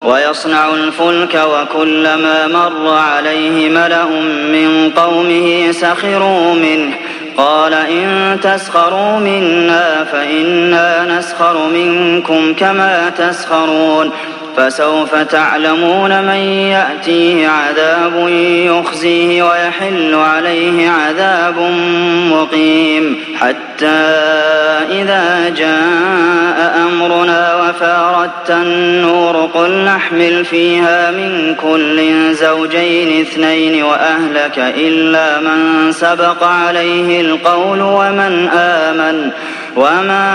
ويصنع الفلك وكلما مر عليه ملأ من قومه سخروا منه قال إن تسخروا منا فإنا نسخر منكم كما تسخرون فسوف تعلمون من يأتيه عذاب يخزيه ويحل عليه عذاب مقيم حتى إذا جاء أمرنا وفارت النور قل نحمل فيها من كل زوجين اثنين وأهلك إلا من سبق عليه القول وما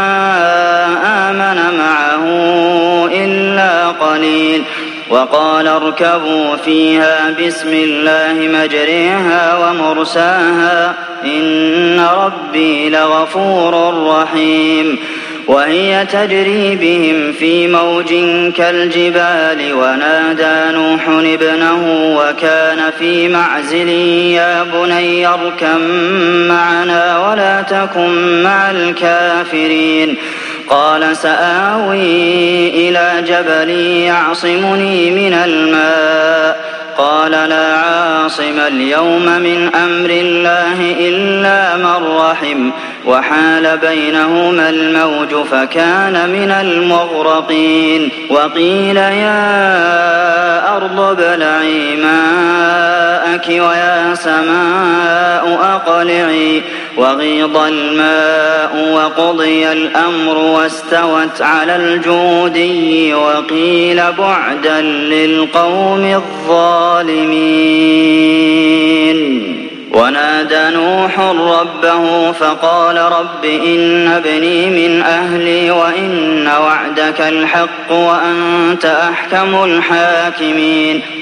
آمن معه إلا قليل وقال اركبوا فيها بسم الله مجريها ومرساها إن ربي لغفور رحيم وهي تجري بهم في موج كالجبال ونادى نوح ابنه وكان في معزل يا بني اركب معنا ولا تكن مع الكافرين قال سآوي إلى جبل يعصمني من الماء قال لا عاصم اليوم من أمر الله إلا من رحم وحال بينهما الموج فكان من المغرقين وقيل يا أرض ابلعي ماءك ويا سماء أقلعي وغيض الماء وقضي الأمر واستوت على الجودي وقيل بعدا للقوم الظالمين ونادى نوح ربه فقال رب إن ابني من أهلي وإن وعدك الحق وأنت أحكم الحاكمين